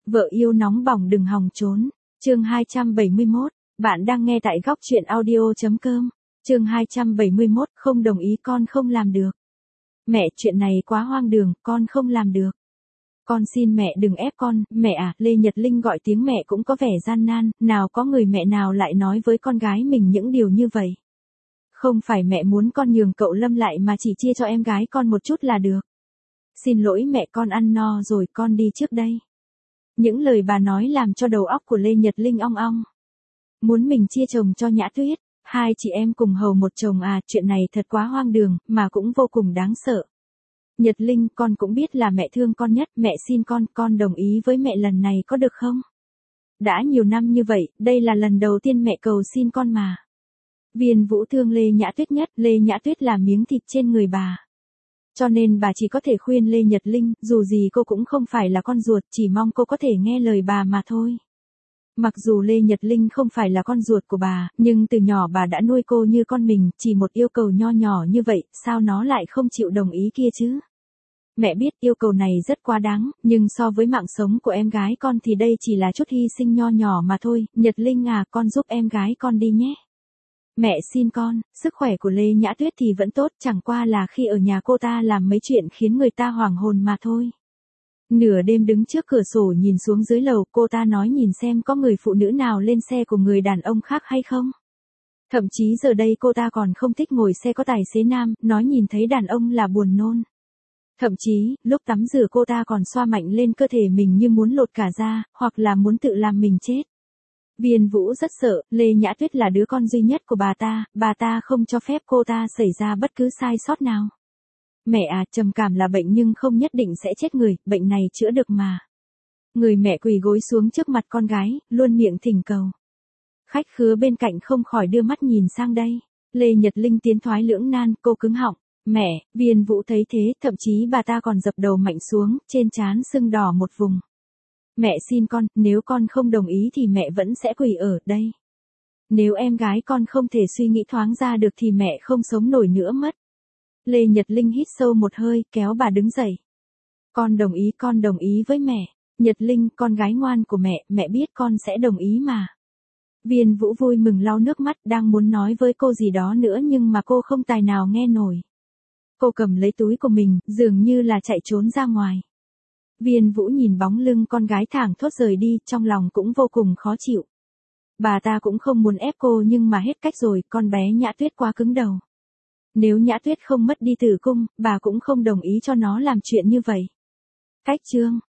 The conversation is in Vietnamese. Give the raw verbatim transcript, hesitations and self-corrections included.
Vợ yêu nóng bỏng đừng hòng trốn. Chương hai trăm bảy mươi mốt. Bạn đang nghe tại góc truyện audio.com. Chương hai trăm bảy mươi mốt. Không đồng ý con không làm được. Mẹ, chuyện này quá hoang đường, con không làm được. Con xin mẹ đừng ép con. Mẹ à, Lê Nhật Linh gọi tiếng mẹ cũng có vẻ gian nan, nào có người mẹ nào lại nói với con gái mình những điều như vậy. Không phải mẹ muốn con nhường cậu Lâm lại mà chỉ chia cho em gái con một chút là được. Xin lỗi mẹ, con ăn no rồi, con đi trước đây. Những lời bà nói làm cho đầu óc của Lê Nhật Linh ong ong. Muốn mình chia chồng cho Nhã Tuyết, hai chị em cùng hầu một chồng à, chuyện này thật quá hoang đường, mà cũng vô cùng đáng sợ. Nhật Linh, con cũng biết là mẹ thương con nhất, mẹ xin con, con đồng ý với mẹ lần này có được không? Đã nhiều năm như vậy, đây là lần đầu tiên mẹ cầu xin con mà. Viên Vũ thương Lê Nhã Tuyết nhất, Lê Nhã Tuyết là miếng thịt trên người bà. Cho nên bà chỉ có thể khuyên Lê Nhật Linh, dù gì cô cũng không phải là con ruột, chỉ mong cô có thể nghe lời bà mà thôi. Mặc dù Lê Nhật Linh không phải là con ruột của bà, nhưng từ nhỏ bà đã nuôi cô như con mình, chỉ một yêu cầu nho nhỏ như vậy, sao nó lại không chịu đồng ý kia chứ? Mẹ biết yêu cầu này rất quá đáng, nhưng so với mạng sống của em gái con thì đây chỉ là chút hy sinh nho nhỏ mà thôi. Nhật Linh à, con giúp em gái con đi nhé. Mẹ xin con. Sức khỏe của Lê Nhã Tuyết thì vẫn tốt, chẳng qua là khi ở nhà cô ta làm mấy chuyện khiến người ta hoảng hồn mà thôi. Nửa đêm đứng trước cửa sổ nhìn xuống dưới lầu, cô ta nói nhìn xem có người phụ nữ nào lên xe của người đàn ông khác hay không. Thậm chí giờ đây cô ta còn không thích ngồi xe có tài xế nam, nói nhìn thấy đàn ông là buồn nôn. Thậm chí, lúc tắm rửa cô ta còn xoa mạnh lên cơ thể mình như muốn lột cả ra, hoặc là muốn tự làm mình chết. Viên Vũ rất sợ, Lê Nhã Tuyết là đứa con duy nhất của bà ta, bà ta không cho phép cô ta xảy ra bất cứ sai sót nào. Mẹ à, trầm cảm là bệnh nhưng không nhất định sẽ chết người, bệnh này chữa được mà. Người mẹ quỳ gối xuống trước mặt con gái, luôn miệng thỉnh cầu. Khách khứa bên cạnh không khỏi đưa mắt nhìn sang đây. Lê Nhật Linh tiến thoái lưỡng nan, cô cứng họng. Mẹ, Viên Vũ thấy thế, thậm chí bà ta còn dập đầu mạnh xuống, trên trán sưng đỏ một vùng. Mẹ xin con, nếu con không đồng ý thì mẹ vẫn sẽ quỳ ở đây. Nếu em gái con không thể suy nghĩ thoáng ra được thì mẹ không sống nổi nữa mất. Lê Nhật Linh hít sâu một hơi, kéo bà đứng dậy. Con đồng ý, con đồng ý với mẹ. Nhật Linh, con gái ngoan của mẹ, mẹ biết con sẽ đồng ý mà. Viên Vũ vui mừng lau nước mắt, đang muốn nói với cô gì đó nữa nhưng mà cô không tài nào nghe nổi. Cô cầm lấy túi của mình, dường như là chạy trốn ra ngoài. Viên Vũ nhìn bóng lưng con gái thảng thốt rời đi, trong lòng cũng vô cùng khó chịu. Bà ta cũng không muốn ép cô nhưng mà hết cách rồi, con bé Nhã Tuyết quá cứng đầu. Nếu Nhã Tuyết không mất đi tử cung, bà cũng không đồng ý cho nó làm chuyện như vậy. Cách chương.